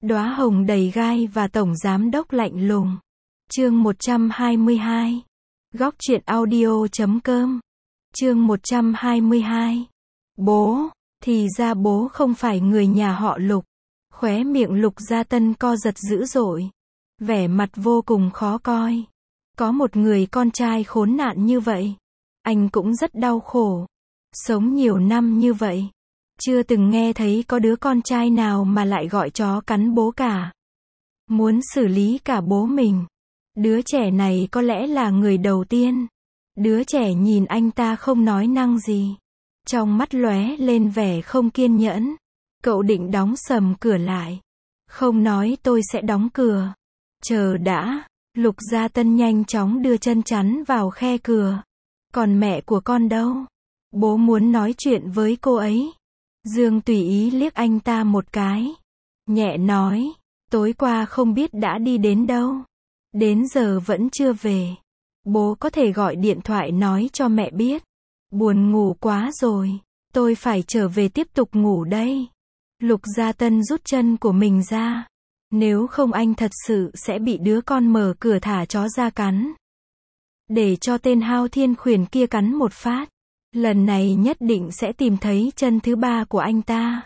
Đóa hồng đầy gai và tổng giám đốc lạnh lùng. Chương 122. Góc truyện audio.com. Chương 122. Bố, thì ra bố không phải người nhà họ Lục. Khóe miệng Lục Gia Tân co giật dữ dội. Vẻ mặt vô cùng khó coi. Có một người con trai khốn nạn như vậy. Anh cũng rất đau khổ. Sống nhiều năm như vậy. Chưa từng nghe thấy có đứa con trai nào mà lại gọi chó cắn bố cả. Muốn xử lý cả bố mình. Đứa trẻ này có lẽ là người đầu tiên. Đứa trẻ nhìn anh ta không nói năng gì. Trong mắt lóe lên vẻ không kiên nhẫn. Cậu định đóng sầm cửa lại. Không nói tôi sẽ đóng cửa. Chờ đã. Lục Gia Tân nhanh chóng đưa chân chắn vào khe cửa. Còn mẹ của con đâu? Bố muốn nói chuyện với cô ấy. Dương tùy ý liếc anh ta một cái. Nhẹ nói. Tối qua không biết đã đi đến đâu. Đến giờ vẫn chưa về. Bố có thể gọi điện thoại nói cho mẹ biết. Buồn ngủ quá rồi. Tôi phải trở về tiếp tục ngủ đây. Lục Gia Tân rút chân của mình ra. Nếu không anh thật sự sẽ bị đứa con mở cửa thả chó ra cắn. Để cho tên Hao Thiên Khuyển kia cắn một phát. Lần này nhất định sẽ tìm thấy chân thứ ba của anh ta.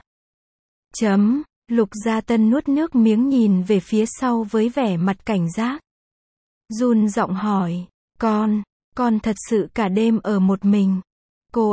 Lục Gia Tân nuốt nước miếng nhìn về phía sau với vẻ mặt cảnh giác. Run giọng hỏi, con thật sự cả đêm ở một mình. Cô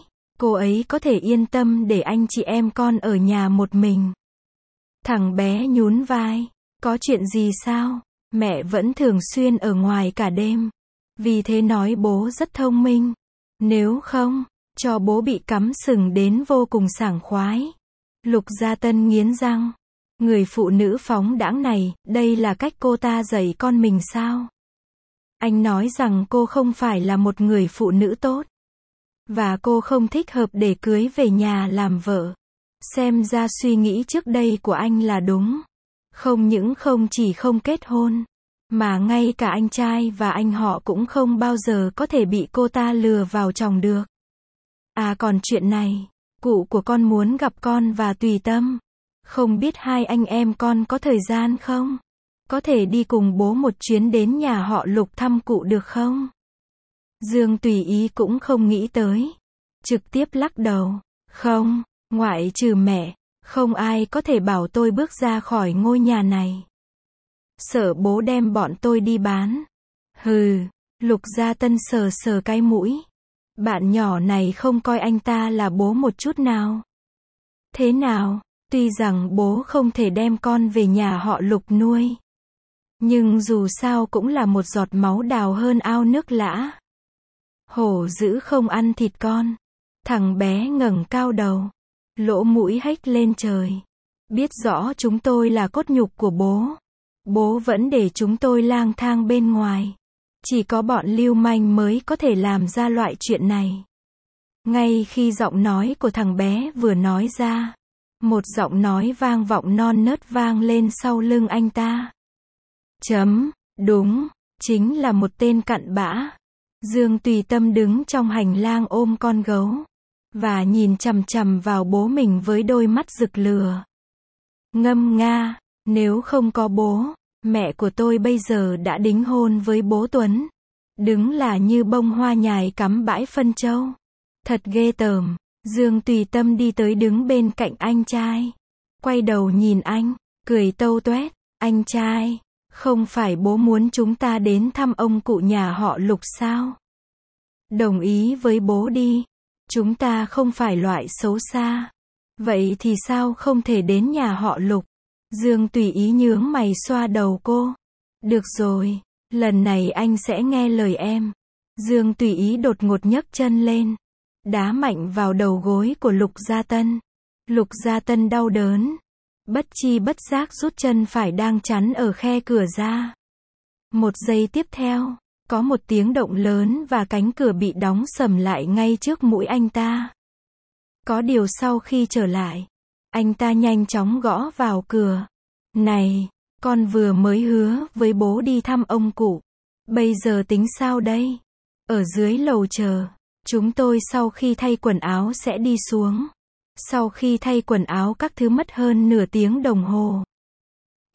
ấy có thể yên tâm để anh chị em con ở nhà một mình. Thằng bé nhún vai, có chuyện gì sao? Mẹ vẫn thường xuyên ở ngoài cả đêm. Vì thế nói bố rất thông minh. Nếu không, cho bố bị cắm sừng đến vô cùng sảng khoái. Lục Gia Tân nghiến răng. Người phụ nữ phóng đãng này, đây là cách cô ta dạy con mình sao? Anh nói rằng cô không phải là một người phụ nữ tốt. Và cô không thích hợp để cưới về nhà làm vợ. Xem ra suy nghĩ trước đây của anh là đúng. Không những không chỉ không kết hôn, mà ngay cả anh trai và anh họ cũng không bao giờ có thể bị cô ta lừa vào chồng được. À còn chuyện này, cụ của con muốn gặp con và tùy tâm. Không biết hai anh em con có thời gian không? Có thể đi cùng bố một chuyến đến nhà họ Lục thăm cụ được không? Dương tùy ý cũng không nghĩ tới. Trực tiếp lắc đầu. Không, ngoại trừ mẹ, không ai có thể bảo tôi bước ra khỏi ngôi nhà này. Sợ bố đem bọn tôi đi bán. Hừ, Lục Gia Tân sờ sờ cái mũi. Bạn nhỏ này không coi anh ta là bố một chút nào. Thế nào, tuy rằng bố không thể đem con về nhà họ Lục nuôi. Nhưng dù sao cũng là một giọt máu đào hơn ao nước lã. Hổ dữ không ăn thịt con. Thằng bé ngẩng cao đầu. Lỗ mũi hếch lên trời. Biết rõ chúng tôi là cốt nhục của bố. Bố vẫn để chúng tôi lang thang bên ngoài. Chỉ có bọn lưu manh mới có thể làm ra loại chuyện này. Ngay khi giọng nói của thằng bé vừa nói ra, một giọng nói vang vọng non nớt vang lên sau lưng anh ta. Đúng, chính là một tên cặn bã. Dương tùy tâm đứng trong hành lang ôm con gấu. Và nhìn chằm chằm vào bố mình với đôi mắt rực lửa. Ngâm nga, nếu không có bố, mẹ của tôi bây giờ đã đính hôn với bố Tuấn. Đứng là như bông hoa nhài cắm bãi phân châu. Thật ghê tởm. Dương tùy tâm đi tới đứng bên cạnh anh trai. Quay đầu nhìn anh, cười tâu toét. Anh trai, không phải bố muốn chúng ta đến thăm ông cụ nhà họ Lục sao? Đồng ý với bố đi. Chúng ta không phải loại xấu xa. Vậy thì sao không thể đến nhà họ Lục? Dương tùy ý nhướng mày xoa đầu cô. Được rồi, lần này anh sẽ nghe lời em. Dương tùy ý đột ngột nhấc chân lên. Đá mạnh vào đầu gối của Lục Gia Tân. Lục Gia Tân đau đớn. Bất chi bất giác rút chân phải đang chắn ở khe cửa ra. Một giây tiếp theo, có một tiếng động lớn và cánh cửa bị đóng sầm lại ngay trước mũi anh ta. Có điều sau khi trở lại, anh ta nhanh chóng gõ vào cửa. Này, con vừa mới hứa với bố đi thăm ông cụ. Bây giờ tính sao đây? Ở dưới lầu chờ. Chúng tôi sau khi thay quần áo sẽ đi xuống. Sau khi thay quần áo các thứ mất hơn nửa tiếng đồng hồ.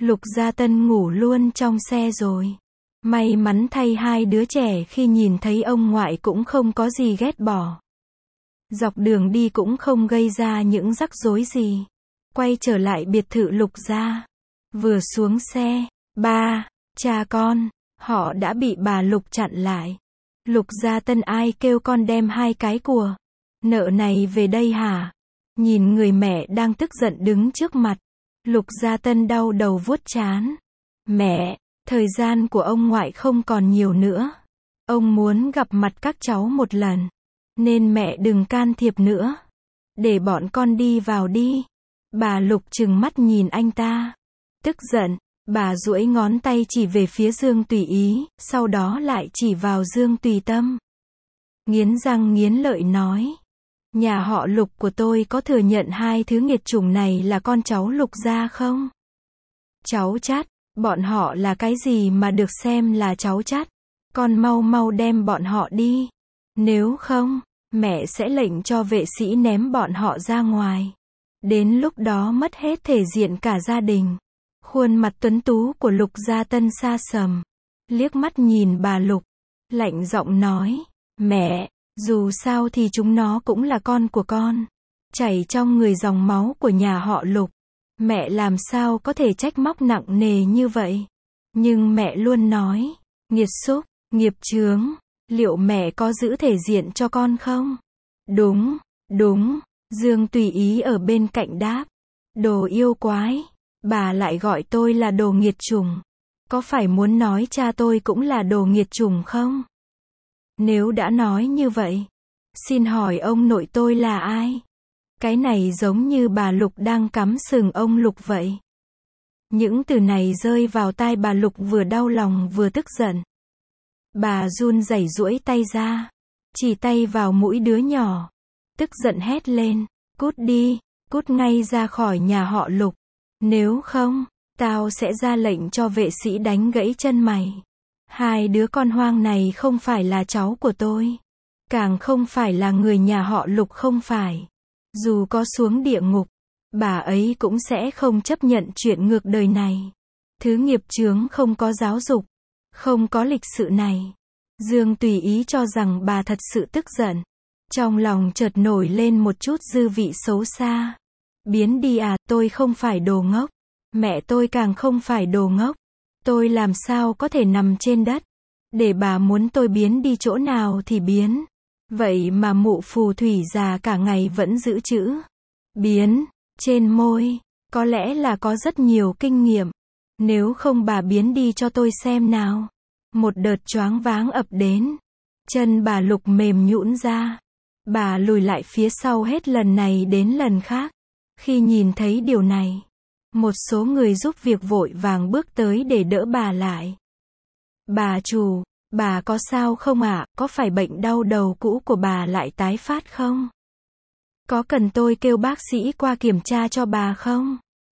Lục Gia Tân ngủ luôn trong xe rồi. May mắn thay hai đứa trẻ khi nhìn thấy ông ngoại cũng không có gì ghét bỏ. Dọc đường đi cũng không gây ra những rắc rối gì. Quay trở lại biệt thự Lục gia. Vừa xuống xe, ba, cha con, họ đã bị bà Lục chặn lại. Lục Gia Tân ai kêu con đem hai cái của nợ này về đây hả? Nhìn người mẹ đang tức giận đứng trước mặt. Lục Gia Tân đau đầu vuốt trán. Mẹ, thời gian của ông ngoại không còn nhiều nữa. Ông muốn gặp mặt các cháu một lần. Nên mẹ đừng can thiệp nữa. Để bọn con đi vào đi. Bà Lục trừng mắt nhìn anh ta. Tức giận, bà duỗi ngón tay chỉ về phía Dương Tùy Ý, sau đó lại chỉ vào Dương Tùy Tâm. Nghiến răng nghiến lợi nói. Nhà họ Lục của tôi có thừa nhận hai thứ nghiệt chủng này là con cháu Lục gia không? Cháu chắt, bọn họ là cái gì mà được xem là cháu chắt? Con mau mau đem bọn họ đi. Nếu không, mẹ sẽ lệnh cho vệ sĩ ném bọn họ ra ngoài. Đến lúc đó mất hết thể diện cả gia đình. Khuôn mặt tuấn tú của Lục Gia Tân sa sầm. Liếc mắt nhìn bà Lục. Lạnh giọng nói. Mẹ, dù sao thì chúng nó cũng là con của con. Chảy trong người dòng máu của nhà họ Lục. Mẹ làm sao có thể trách móc nặng nề như vậy. Nhưng mẹ luôn nói. Nghiệt xúc, nghiệp chướng. Liệu mẹ có giữ thể diện cho con không? Đúng, đúng. Dương Tùy Ý ở bên cạnh đáp. Đồ yêu quái. Bà lại gọi tôi là đồ nghiệt chủng. Có phải muốn nói cha tôi cũng là đồ nghiệt chủng không? Nếu đã nói như vậy, xin hỏi ông nội tôi là ai? Cái này giống như bà Lục đang cắm sừng ông Lục vậy. Những từ này rơi vào tai bà Lục vừa đau lòng vừa tức giận. Bà run rẩy duỗi tay ra, chỉ tay vào mũi đứa nhỏ. Tức giận hét lên, cút đi, cút ngay ra khỏi nhà họ Lục. Nếu không, tao sẽ ra lệnh cho vệ sĩ đánh gãy chân mày. Hai đứa con hoang này không phải là cháu của tôi. Càng không phải là người nhà họ Lục không phải. Dù có xuống địa ngục, bà ấy cũng sẽ không chấp nhận chuyện ngược đời này. Thứ nghiệp chướng không có giáo dục, không có lịch sự này. Dương Tùy Ý cho rằng bà thật sự tức giận. Trong lòng chợt nổi lên một chút dư vị xấu xa. Biến đi à, tôi không phải đồ ngốc. Mẹ tôi càng không phải đồ ngốc. Tôi làm sao có thể nằm trên đất. Để bà muốn tôi biến đi chỗ nào thì biến. Vậy mà mụ phù thủy già cả ngày vẫn giữ chữ biến trên môi. Có lẽ là có rất nhiều kinh nghiệm. Nếu không bà biến đi cho tôi xem nào. Một đợt choáng váng ập đến. Chân bà Lục mềm nhũn ra. Bà lùi lại phía sau hết lần này đến lần khác. Khi nhìn thấy điều này, một số người giúp việc vội vàng bước tới để đỡ bà lại. Bà chủ, bà có sao không ạ? Có phải bệnh đau đầu cũ của bà lại tái phát không? Có cần tôi kêu bác sĩ qua kiểm tra cho bà không?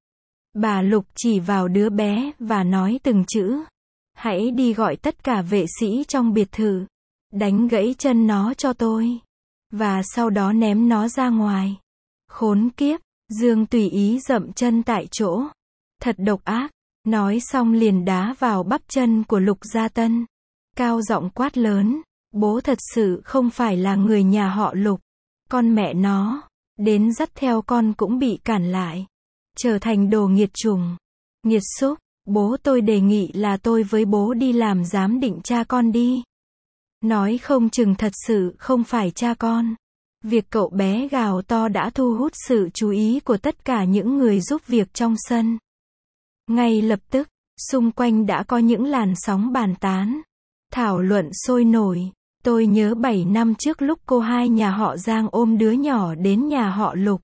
Bà Lục chỉ vào đứa bé và nói từng chữ. Hãy đi gọi tất cả vệ sĩ trong biệt thự. Đánh gãy chân nó cho tôi. Và sau đó ném nó ra ngoài. Khốn kiếp, Dương Tùy Ý dậm chân tại chỗ. Thật độc ác. Nói xong liền đá vào bắp chân của Lục Gia Tân. Cao giọng quát lớn. Bố thật sự không phải là người nhà họ Lục. Con mẹ nó. Đến dắt theo con cũng bị cản lại. Trở thành đồ nghiệt chủng. Nghiệt xúc. Bố tôi đề nghị là tôi với bố đi làm giám định cha con đi. Nói không chừng thật sự không phải cha con. Việc cậu bé gào to đã thu hút sự chú ý của tất cả những người giúp việc trong sân. Ngay lập tức, xung quanh đã có những làn sóng bàn tán. Thảo luận sôi nổi. Tôi nhớ 7 năm trước lúc cô hai nhà họ Giang ôm đứa nhỏ đến nhà họ Lục.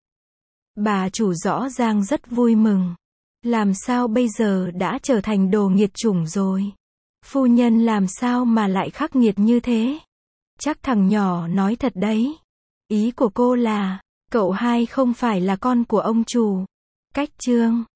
Bà chủ rõ ràng rất vui mừng. Làm sao bây giờ đã trở thành đồ nghiệt chủng rồi? Phu nhân làm sao mà lại khắc nghiệt như thế? Chắc thằng nhỏ nói thật đấy. Ý của cô là, cậu hai không phải là con của ông chủ. Cách chương